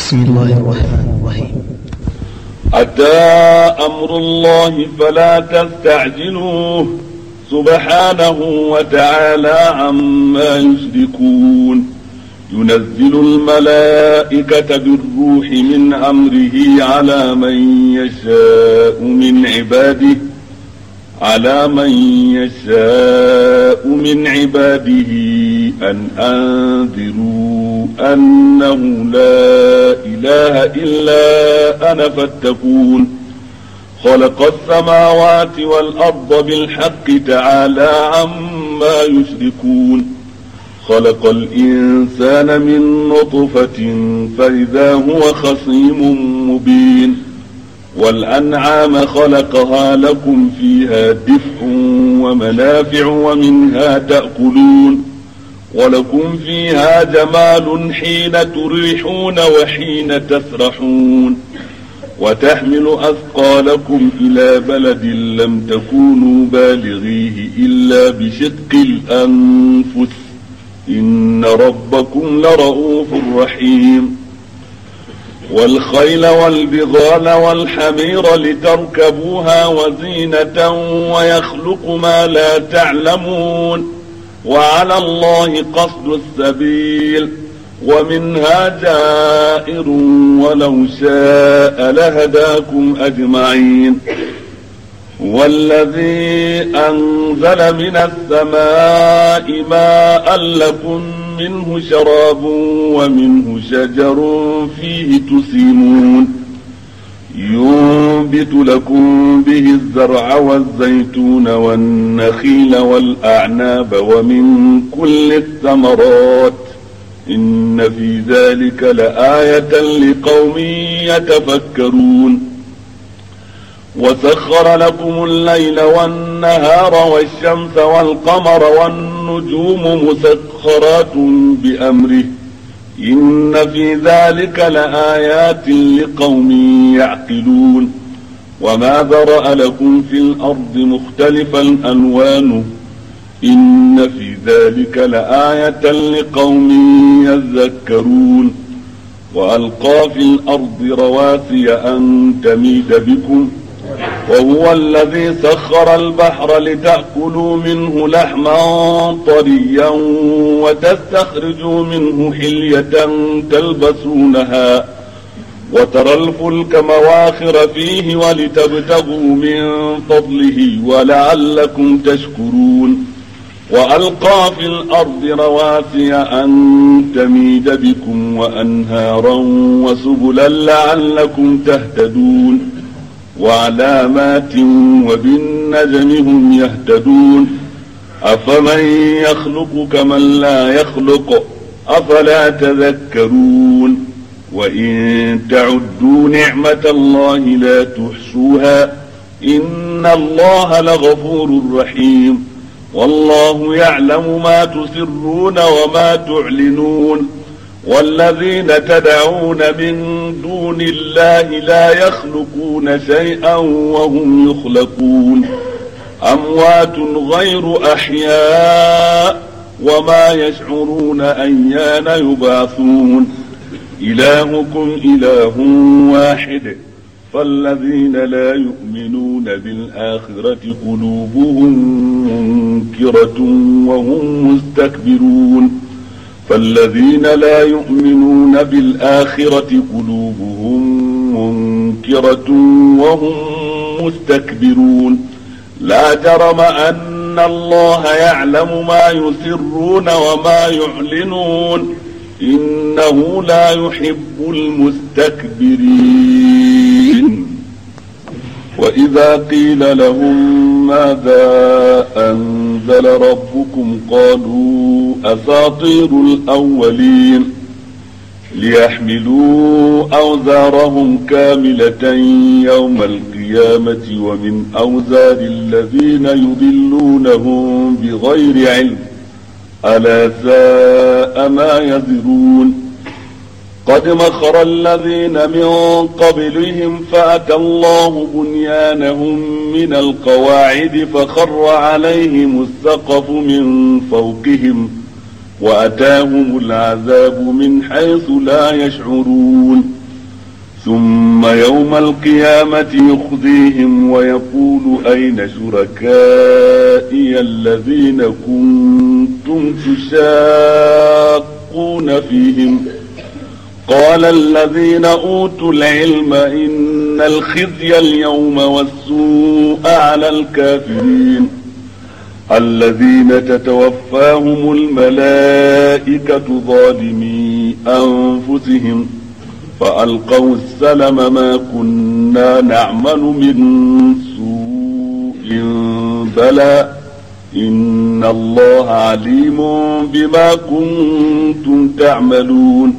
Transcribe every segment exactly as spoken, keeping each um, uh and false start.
بسم الله الرحمن الرحيم. أتى أمر الله فلا تستعجلوه سبحانه وتعالى عما يشركون. ينزل الملائكة بالروح من أمره على من يشاء من عباده على من يشاء من عباده أن أنذروا أنه لا إله إلا أنا فاتقون. خلق السماوات والأرض بالحق تعالى عما يشركون. خلق الإنسان من نطفة فإذا هو خصيم مبين. والأنعام خلقها لكم فيها دفء ومنافع ومنها تأكلون. ولكم فيها جمال حين تريحون وحين تسرحون. وتحمل أثقالكم إلى بلد لم تكونوا بالغيه إلا بشق الأنفس إن ربكم لرؤوف رحيم. والخيل والبغال والحمير لتركبوها وزينة ويخلق ما لا تعلمون. وعلى الله قصد السبيل ومنها جائر ولو شاء لهداكم أجمعين. والذي أنزل من السماء ماء لكم منه شراب ومنه شجر فيه تسيمون. ينبت لكم به الزرع والزيتون والنخيل والأعناب ومن كل الثمرات إن في ذلك لآية لقوم يتفكرون. وسخر لكم الليل والنهار والشمس والقمر والنجوم مسخرات بأمره إن في ذلك لآيات لقوم يعقلون. وما ذرأ لكم في الأرض مختلفا ألوانه إن في ذلك لآية لقوم يذكرون. وألقى في الأرض رواسي أن تميد بكم وهو الذي سخر البحر لتأكلوا منه لحما طريا وتستخرجوا منه حلية تلبسونها وترى الفلك مواخر فيه ولتبتغوا من فضله ولعلكم تشكرون. وألقى في الأرض رواسي أن تميد بكم وأنهارا وسبلا لعلكم تهتدون. وعلامات وبالنجم هم يهتدون. أفمن يخلق كمن لا يخلق أفلا تذكرون. وإن تعدوا نعمة الله لا تحصوها إن الله لغفور رحيم. والله يعلم ما تسرون وما تعلنون. والذين تدعون من دون الله لا يخلقون شيئا وهم يخلقون. أموات غير أحياء وما يشعرون أيان يبعثون. إلهكم إله واحد فالذين لا يؤمنون بالآخرة قلوبهم منكرة وهم مستكبرون. فالذين لا يؤمنون بالآخرة قلوبهم منكرة وهم مستكبرون. لا جرم أن الله يعلم ما يسرون وما يعلنون إنه لا يحب المستكبرين. وإذا قيل لهم ماذا أنزل ربكم قالوا أساطير الأولين ليحملوا أوزارهم كاملة يوم القيامة ومن أوزار الذين يضلونهم بغير علم ألا ساء ما يزرون. قد مكر الذين من قبلهم فأتى الله بنيانهم من القواعد فخر عليهم السقف من فوقهم وأتاهم العذاب من حيث لا يشعرون. ثم يوم القيامة يخزيهم ويقول أين شركائي الذين كنتم تشاقون فيهم قال الذين أوتوا العلم إن الخزي اليوم والسوء على الكافرين الذين تتوفاهم الملائكة ظالمي أنفسهم فألقوا السلم ما كنا نعمل من سوء بلى إن الله عليم بما كنتم تعملون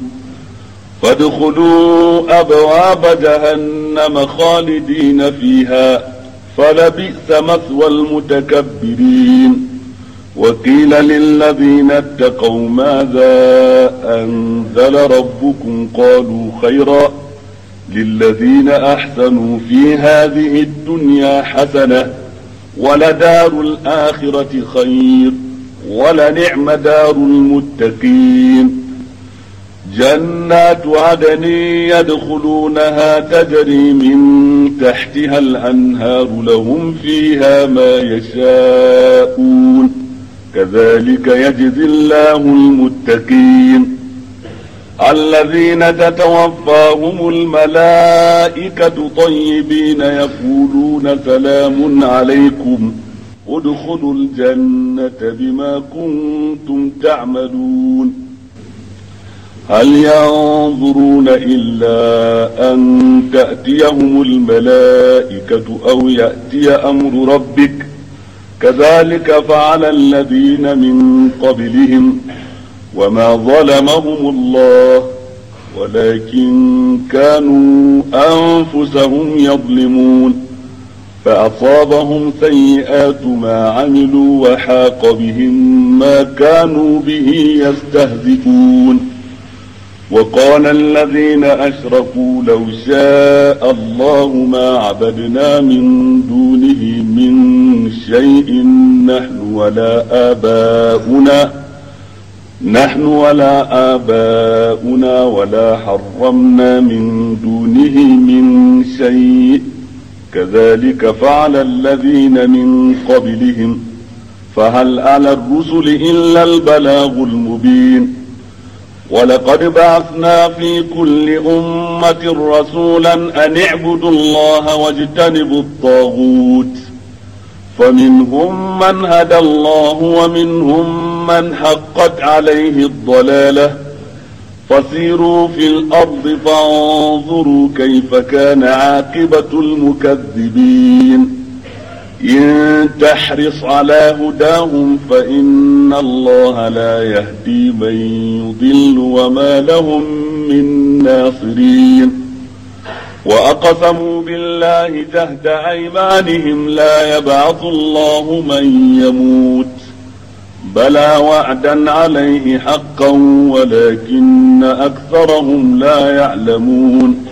فادخلوا أبواب جهنم خالدين فيها فلبئس مثوى المتكبرين وقيل للذين اتقوا ماذا أنزل ربكم قالوا خيرا للذين أحسنوا في هذه الدنيا حسنة ولدار الآخرة خير ولنعم دار المتقين جنات عدن يدخلونها تجري من تحتها الأنهار لهم فيها ما يشاءون كذلك يجزي الله المتقين الذين تتوفاهم الملائكة طيبين يقولون سلام عليكم ادخلوا الجنة بما كنتم تعملون هل ينظرون إلا أن تأتيهم الملائكة أو يأتي أمر ربك كذلك فعل الذين من قبلهم وما ظلمهم الله ولكن كانوا أنفسهم يظلمون فأصابهم سيئات ما عملوا وحاق بهم ما كانوا به يستهزئون وقال الذين أشركوا لو شاء الله ما عبدنا من دونه من شيء نحن ولا آباؤنا نحن ولا آباؤنا ولا حرمنا من دونه من شيء كذلك فعل الذين من قبلهم فهل على الرسل إلا البلاغ المبين ولقد بعثنا في كل أمة رسولا أن اعبدوا الله واجتنبوا الطاغوت فمنهم من هدى الله ومنهم من حقت عليه الضلالة فسيروا في الأرض فانظروا كيف كان عاقبة المكذبين إن تحرص على هداهم فإن الله لا يهدي من يضل وما لهم من ناصرين وأقسموا بالله جهد أيمانهم لا يبعث الله من يموت بلى وعدا عليه حقا ولكن أكثرهم لا يعلمون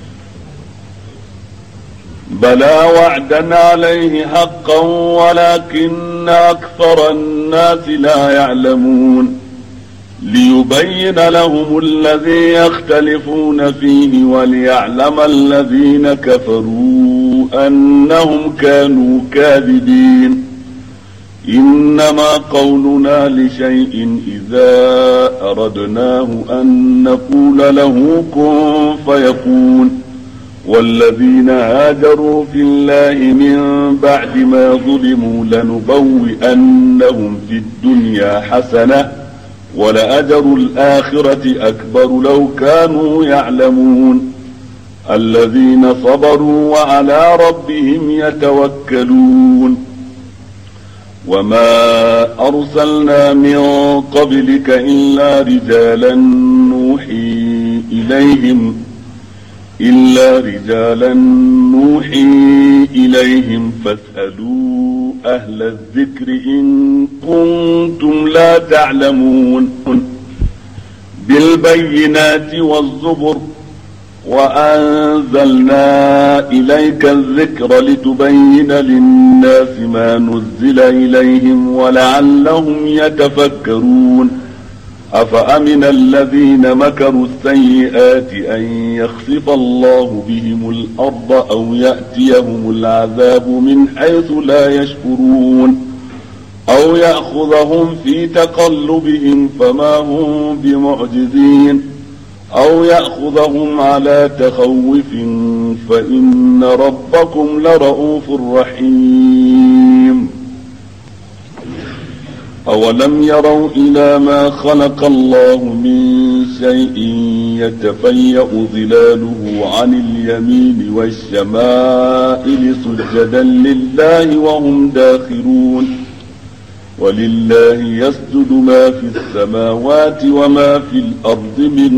بلى وعدا عليه حقا ولكن أكثر الناس لا يعلمون ليبين لهم الذي يختلفون فيه وليعلم الذين كفروا أنهم كانوا كاذبين إنما قولنا لشيء إذا أردناه أن نقول له كن فيكون والذين هاجروا في الله من بعد ما ظلموا لنبوئنهم في الدنيا حسنة ولأجر الآخرة أكبر لو كانوا يعلمون الذين صبروا وعلى ربهم يتوكلون وما أرسلنا من قبلك إلا رجالا نوحي إليهم إلا رجالا نوحي إليهم فاسألوا أهل الذكر إن كنتم لا تعلمون بالبينات والزبر وأنزلنا إليك الذكر لتبين للناس ما نزل إليهم ولعلهم يتفكرون أفأمن الذين مكروا السيئات أن يخسف الله بهم الأرض أو يأتيهم العذاب من حيث لا يشعرون أو يأخذهم في تقلبهم فما هم بمعجزين أو يأخذهم على تخوف فإن ربكم لرؤوف رحيم. أولم يروا إلى ما خلق الله من شيء يتفيأ ظلاله عن اليمين والشمائل سجدا لله وهم داخرون ولله يسجد ما في السماوات وما في الأرض من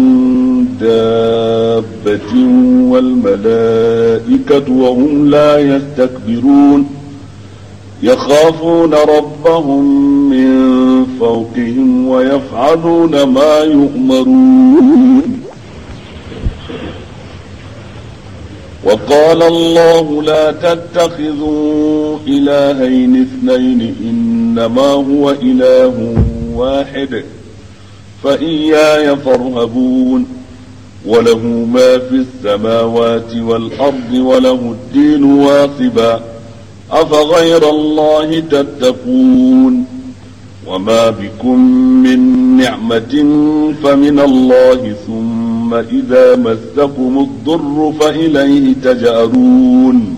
دابة والملائكة وهم لا يستكبرون يخافون ربهم من فوقهم ويفعلون ما يؤمرون. وقال الله لا تتخذوا إلهين اثنين إنما هو إله واحد فإياي فارهبون وله ما في السماوات والأرض وله الدين واصبا أفغير الله تتقون وما بكم من نعمة فمن الله ثم إذا مسكم الضر فإليه تجأرون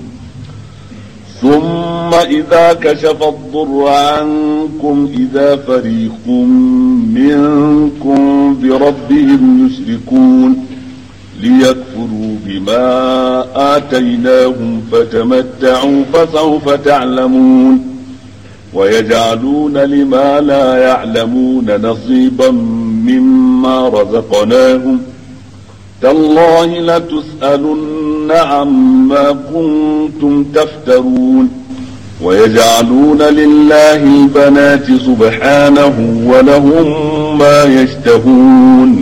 ثم إذا كشف الضر عنكم إذا فريق منكم بربهم يشركون ليكفروا بما آتيناهم فتمتعوا فسوف تعلمون ويجعلون لما لا يعلمون نصيبا مما رزقناهم تالله لتسألن عما كنتم تفترون ويجعلون لله البنات سبحانه ولهم ما يشتهون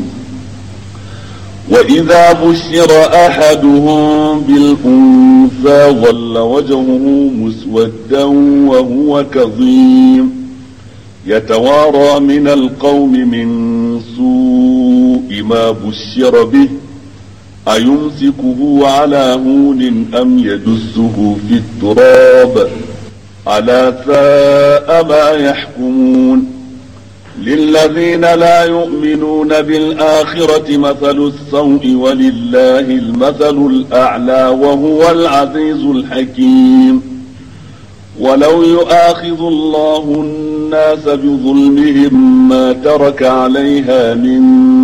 وإذا بشر أحدهم بالأنثى ظل وجهه مسودا وهو كظيم يتوارى من القوم من سوء ما بشر به أيمسكه على هون أم يدسه في التراب ألا ساء ما يحكمون للذين لا يؤمنون بالآخرة مثل السوء ولله المثل الأعلى وهو العزيز الحكيم ولو يؤاخذ الله الناس بظلمهم ما ترك عليها من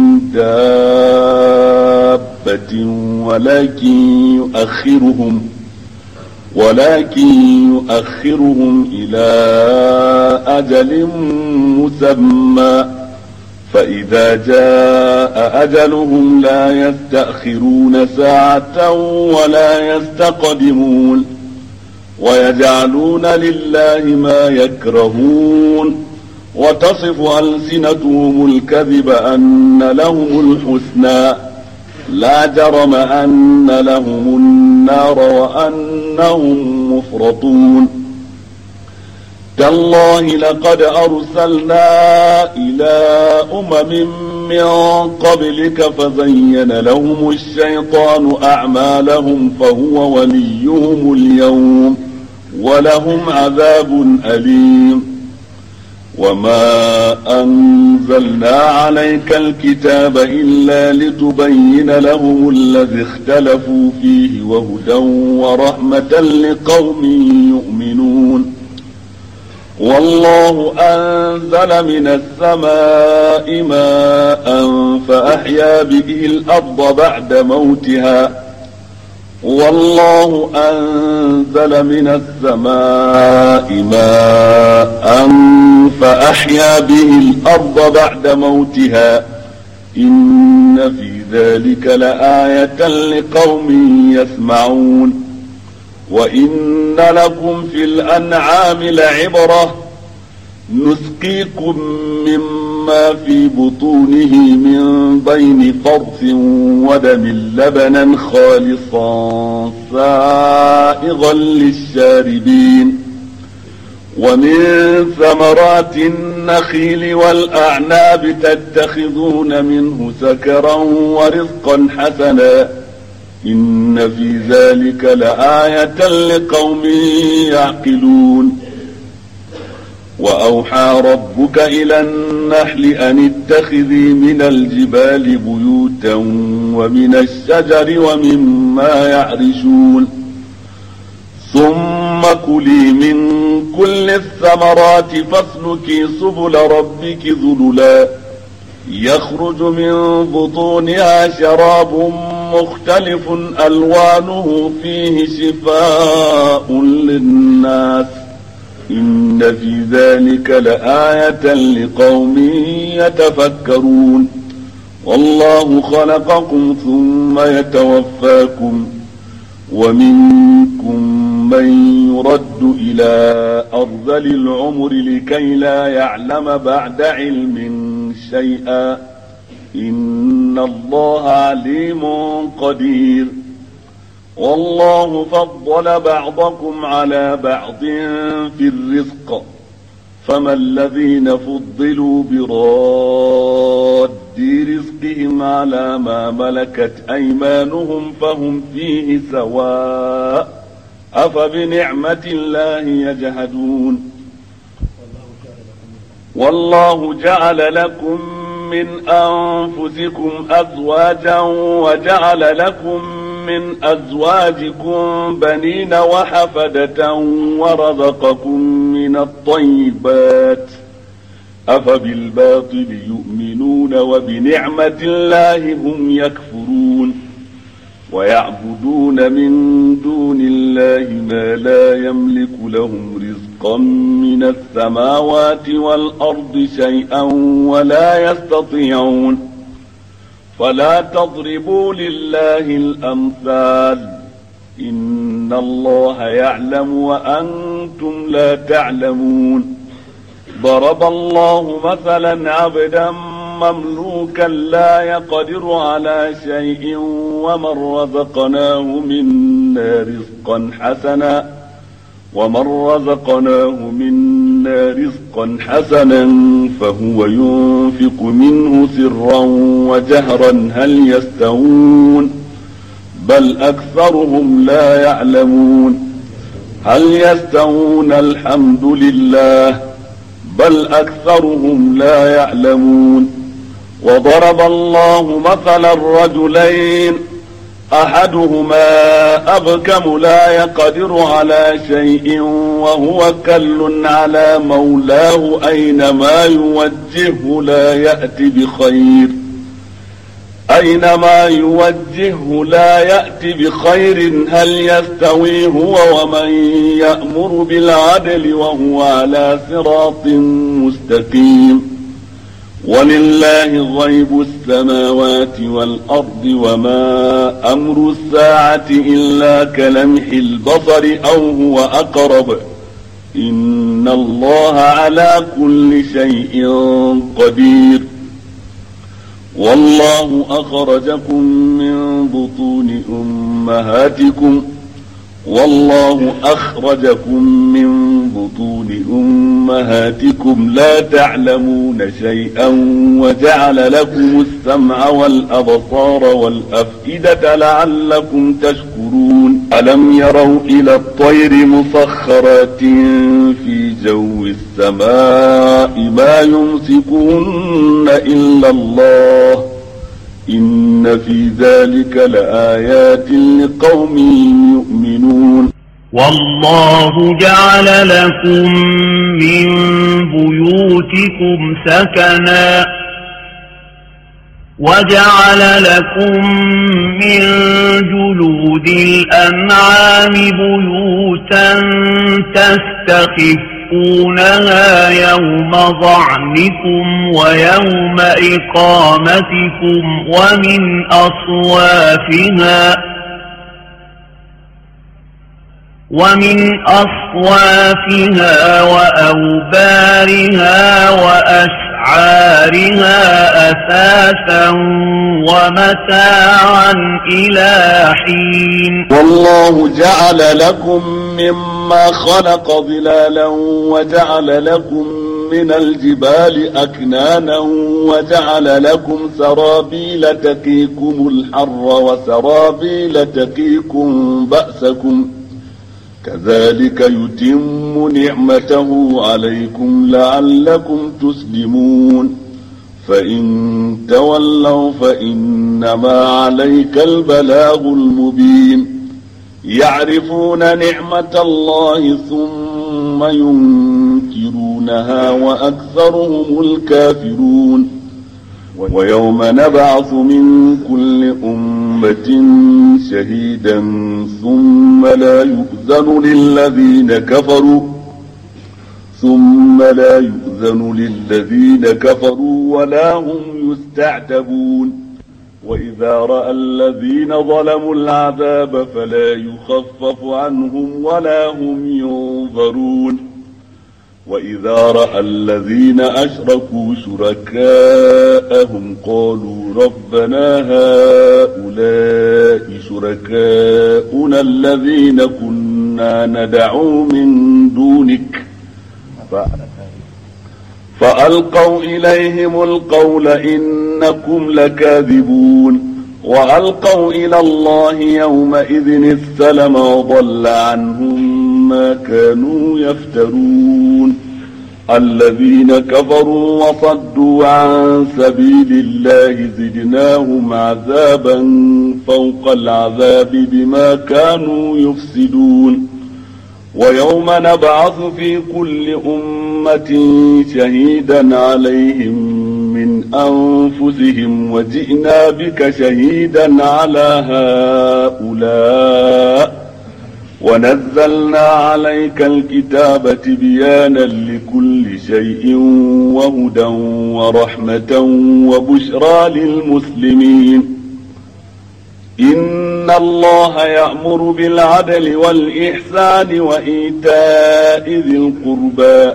دابة ولكن يؤخرهم ولكن يؤخرهم إلى أجل مسمى فإذا جاء أجلهم لا يستأخرون ساعة ولا يستقدمون ويجعلون لله ما يكرهون وتصف ألسنتهم الكذب أن لهم الحسنى لا جرم أن لهم النار وأنهم مفرطون تالله لقد أرسلنا إلى أمم من قبلك فزين لهم الشيطان أعمالهم فهو وليهم اليوم ولهم عذاب أليم وما أنزلنا عليك الكتاب إلا لتبين لهم الذي اختلفوا فيه وهدى ورحمة لقوم يؤمنون والله أنزل من السماء ماء فأحيا به الأرض بعد موتها والله أنزل من السماء ماء فأحيا به الأرض بعد موتها إن في ذلك لآية لقوم يسمعون وإن لكم في الأنعام لعبرة نسقيكم مما في بطونه من بين فرث ودم لبنا خالصا سائغا للشاربين ومن ثمرات النخيل والأعناب تتخذون منه سكرا ورزقا حسنا إن في ذلك لآية لقوم يعقلون. وأوحى ربك إلى النحل أن اتخذي من الجبال بيوتا ومن الشجر ومما يعرشون ثم كلي من كل الثمرات فاسلكي سبل ربك ذللا يخرج من بطونها شراب مختلف ألوانه فيه شفاء للناس إن في ذلك لآية لقوم يتفكرون. والله خلقكم ثم يتوفاكم ومنكم من يرد إلى أرذل العمر لكي لا يعلم بعد علم شيئا إن الله عليم قدير. والله فضل بعضكم على بعض في الرزق فما الذين فضلوا براد رزقهم على ما ملكت أيمانهم فهم فيه سواء أفبنعمة الله يجحدون. والله جعل لكم من أنفسكم أزواجا وجعل لكم من أزواجكم بنين وحفدة ورزقكم من الطيبات أفبالباطل يؤمنون وبنعمة الله هم يكفرون. ويعبدون من دون الله ما لا يملك لهم رزقا من السماوات والأرض شيئا ولا يستطيعون. فلا تضربوا لله الأمثال إن الله يعلم وأنتم لا تعلمون. ضرب الله مثلا عبدا مملوكا لا يقدر على شيء ومن رزقناه منا رزقا حسنا ومن رزقناه منا رزقا حسنا فهو ينفق منه سرا وجهرا هل يستوون بل أكثرهم لا يعلمون. هل يستوون الحمد لله بل أكثرهم لا يعلمون. وضرب الله مثلا رجلين أحدهما أبكم لا يقدر على شيء وهو كل على مولاه أينما يوجهه لا يأتي بخير أينما يوجهه لا يأتي بخير هل يستوي هو ومن يأمر بالعدل وهو على صراط مستقيم. ولله غيب السماوات والأرض وما أمر الساعة إلا كلمح البصر أو هو أقرب إن الله على كل شيء قدير. والله أخرجكم من بطون أمهاتكم والله أخرجكم من بطون أمهاتكم لا تعلمون شيئا وجعل لكم السمع والأبصار والأفئدة لعلكم تشكرون. ألم يروا إلى الطير مسخرات في جو السماء ما يمسكهن إلا الله إن في ذلك لآيات لقوم يؤمنون. والله جعل لكم من بيوتكم سكنا وجعل لكم من جلود الأنعام بيوتا تستخفونها يوم ظعنكم ويوم إقامتكم ومن أصوافها ومن أصوافها وأوبارها وأشعارها بأسعارها أثاثا ومتاعا إلى حين. والله جعل لكم مما خلق ظلالا وجعل لكم من الجبال أكنانا وجعل لكم سرابيل تقيكم الحر وسرابيل تقيكم بأسكم كذلك يتم نعمته عليكم لعلكم تسلمون فإن تولوا فإنما عليك البلاغ المبين يعرفون نعمة الله ثم ينكرونها وأكثرهم الكافرون ويوم نبعث من كل أمة شهيدا ثم لا يؤذن للذين كفروا ثم لا يؤذن للذين كفروا ولا هم يستعتبون وإذا رأى الذين ظلموا العذاب فلا يخفف عنهم ولا هم ينظرون وإذا رأى الذين أشركوا شركاءهم قالوا ربنا هؤلاء شركاؤنا الذين كنا ندعو من دونك فألقوا إليهم القول إنكم لكاذبون وألقوا إلى الله يومئذ السلم وضل عنهم ما كانوا يفترون الذين كفروا وصدوا عن سبيل الله زدناهم عذابا فوق العذاب بما كانوا يفسدون ويوم نبعث في كل أمة شهيدا عليهم من أنفسهم وجئنا بك شهيدا على هؤلاء ونزلنا عليك الكتاب تبيانا لكل شيء وهدى ورحمة وبشرى للمسلمين إن الله يأمر بالعدل والإحسان وإيتاء ذي القربى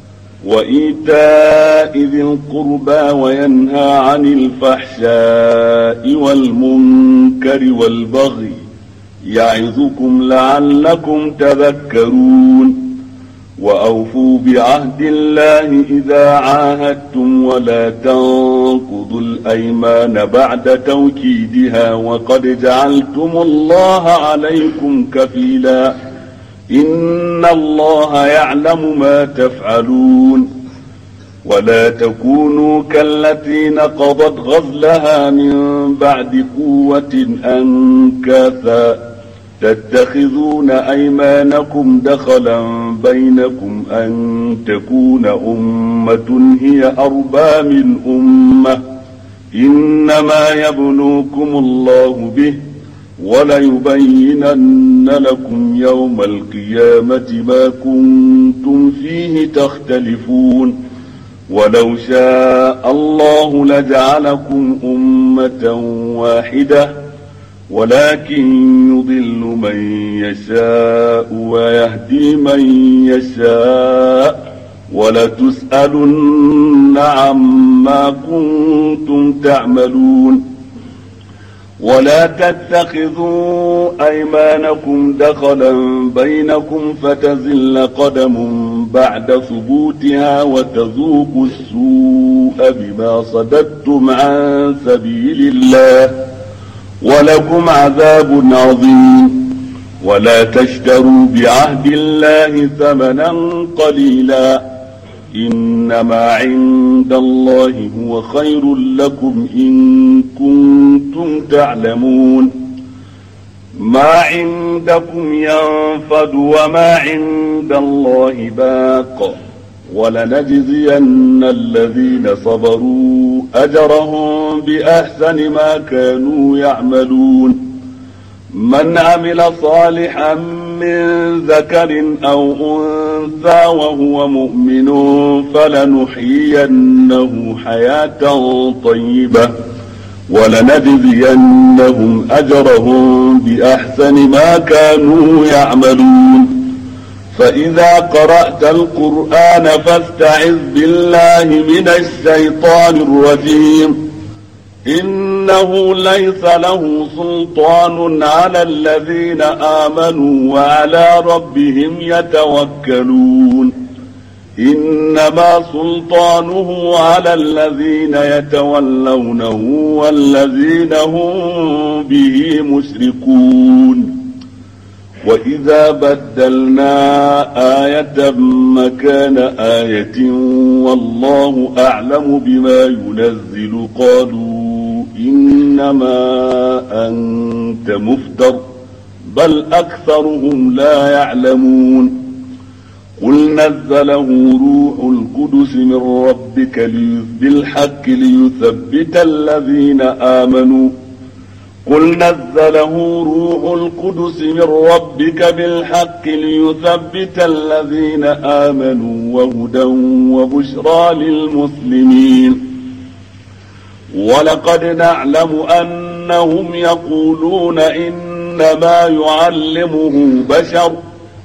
وإيتاء ذي القربى وينهى عن الفحشاء والمنكر والبغي يعظكم لعلكم تذكرون وأوفوا بعهد الله إذا عاهدتم ولا تنقضوا الأيمان بعد توكيدها وقد جعلتم الله عليكم كفيلا إن الله يعلم ما تفعلون ولا تكونوا كالتي نقضت غزلها من بعد قوة أنكاثا تتخذون أيمانكم دخلا بينكم أن تكون أمة هي أربى من أمة إنما يبلوكم الله به وليبينن لكم يوم القيامة ما كنتم فيه تختلفون ولو شاء الله لجعلكم أمة واحدة ولكن يضل من يشاء ويهدي من يشاء ولتسألن عما كنتم تعملون ولا تتخذوا أيمانكم دخلا بينكم فتزل قدم بعد ثبوتها وتذوقوا السوء بما صددتم عن سبيل الله ولكم عذاب عظيم ولا تشتروا بعهد الله ثمنا قليلا إنما عند الله هو خير لكم إن كنتم تعلمون ما عندكم ينفد وما عند الله باق ولنجزين الذين صبروا أجرهم بأحسن ما كانوا يعملون من عمل صالحا من ذكر أو أنثى وهو مؤمن فلنحيينه حياة طيبة ولنجزينهم أجرهم بأحسن ما كانوا يعملون فإذا قرأت القرآن فاستعذ بالله من الشيطان الرجيم. إنه ليس له سلطان على الذين آمنوا وعلى ربهم يتوكلون. إنما سلطانه على الذين يتولونه والذين هم به مشركون. وإذا بدلنا آية مكان آية والله أعلم بما ينزل قالوا إنما أنت مفتر بل أكثرهم لا يعلمون. قل نزله روح القدس من ربك بالحق ليثبت الذين آمنوا قل نزله روح القدس من ربك بالحق ليثبت الذين آمنوا وهدى وبشرى للمسلمين. ولقد نعلم أنهم يقولون إنما يعلمه بشر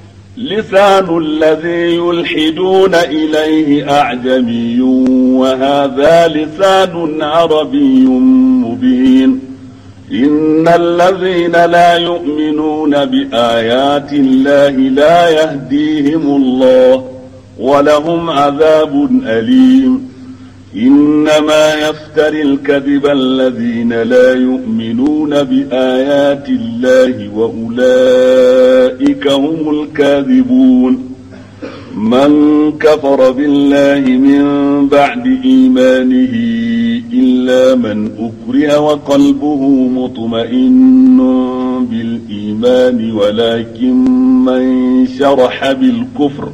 لسان الذي يلحدون إليه أعجمي وهذا لسان عربي مبين. إن الذين لا يؤمنون بآيات الله لا يهديهم الله ولهم عذاب أليم. إنما يفتري الكذب الذين لا يؤمنون بآيات الله وأولئك هم الكاذبون. من كفر بالله من بعد إيمانه إلا من أكره وقلبه مطمئن بالإيمان ولكن من شرح بالكفر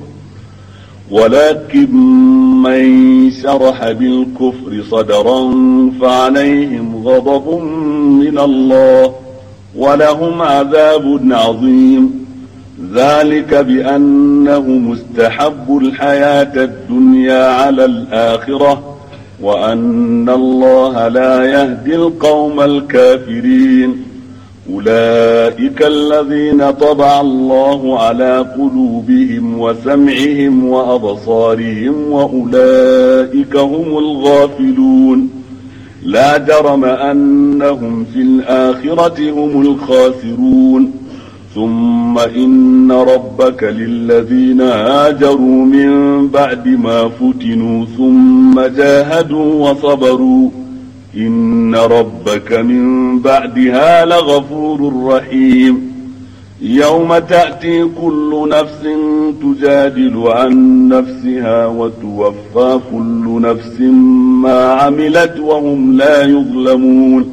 ولكن من شرح بالكفر صدرا فعليهم غضب من الله ولهم عذاب عظيم. ذلك بأنهم استحبوا الحياة الدنيا على الآخرة وأن الله لا يهدي القوم الكافرين. أولئك الذين طبع الله على قلوبهم وسمعهم وأبصارهم وأولئك هم الغافلون. لا جرم أنهم في الآخرة هم الخاسرون. ثم إن ربك للذين هاجروا من بعد ما فتنوا ثم جاهدوا وصبروا إن ربك من بعدها لغفور رحيم. يوم تأتي كل نفس تجادل عن نفسها وتوفى كل نفس ما عملت وهم لا يظلمون.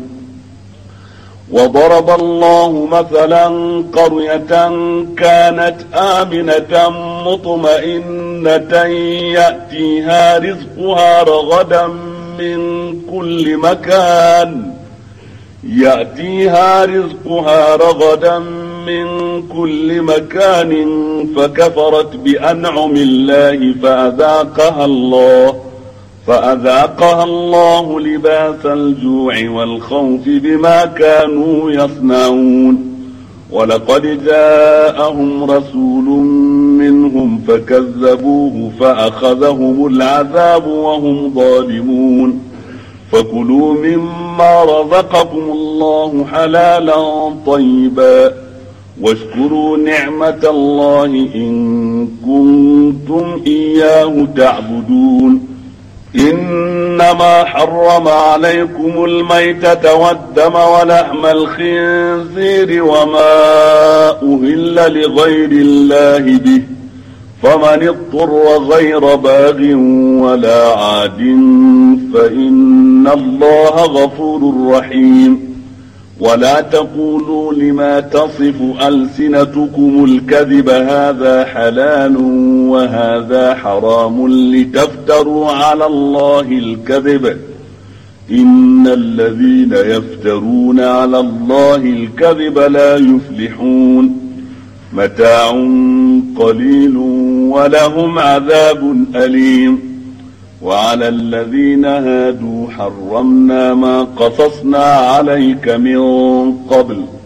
وضرب الله مثلا قرية كانت آمنة مطمئنة يأتيها رزقها رغدا من كل مكان يأتيها رزقها رغدا من كل مكان فكفرت بأنعم الله فأذاقها الله فأذاقها الله لباس الجوع والخوف بما كانوا يصنعون. ولقد جاءهم رسول منهم فكذبوه فأخذهم العذاب وهم ظالمون. فكلوا مما رزقكم الله حلالا طيبا واشكروا نعمة الله إن كنتم إياه تعبدون. إنما حرم عليكم الميتة والدم ولحم الخنزير وما أهل لغير الله به فمن اضطر غير باغ ولا عاد فإن الله غفور رحيم. ولا تقولوا لما تصف ألسنتكم الكذب هذا حلال وهذا حرام لتفتروا على الله الكذب إن الذين يفترون على الله الكذب لا يفلحون. متاع قليل ولهم عذاب أليم. وعلى الذين هادوا حرمنا ما قصصنا عليك من قبل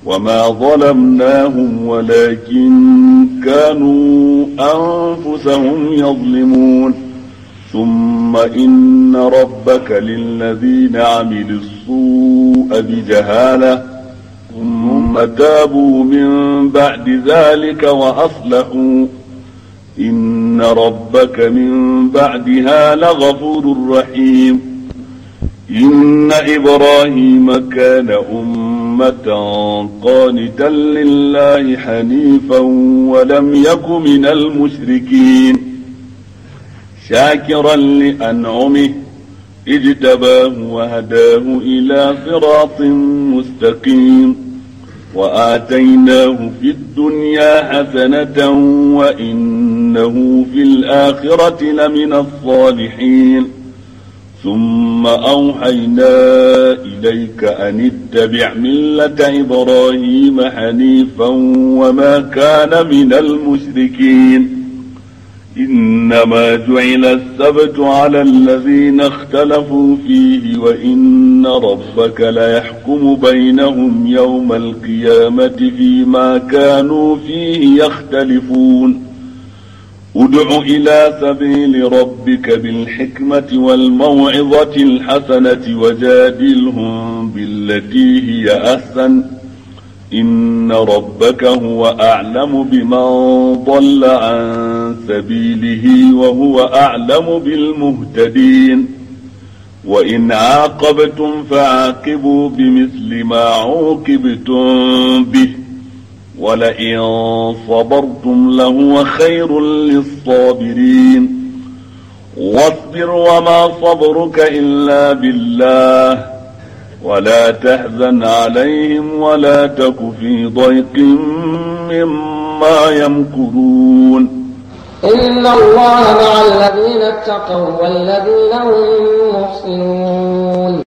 وما ظلمناهم ولكن كانوا أنفسهم يظلمون ثم إن ربك للذين عملوا السوء بجهالة ثم تابوا من بعد ذلك وأصلحوا إن ربك من بعدها لغفور رحيم إن إبراهيم كان أمة قانتا لله حنيفا ولم يك من المشركين شاكرا لأنعمه اجتباه وهداه إلى صراط مستقيم وآتيناه في الدنيا حسنة وإنه في الآخرة لمن الصالحين ثم أوحينا إليك أن اتبع ملة إبراهيم حنيفا وما كان من المشركين إنما جعل السبت على الذين اختلفوا فيه وإن ربك ليحكم بينهم يوم القيامة فيما كانوا فيه يختلفون ادع إلى سبيل ربك بالحكمة والموعظة الحسنة وجادلهم بالتي هي أحسن إن ربك هو أعلم بمن ضل عن سبيله وهو أعلم بالمهتدين وإن عاقبتم فعاقبوا بمثل ما عوقبتم به ولئن صبرتم لهو خير للصابرين واصبر وما صبرك إلا بالله ولا تحزن عليهم ولا تك في ضيق مما يمكرون إن الله مع الذين اتقوا والذين هم محسنون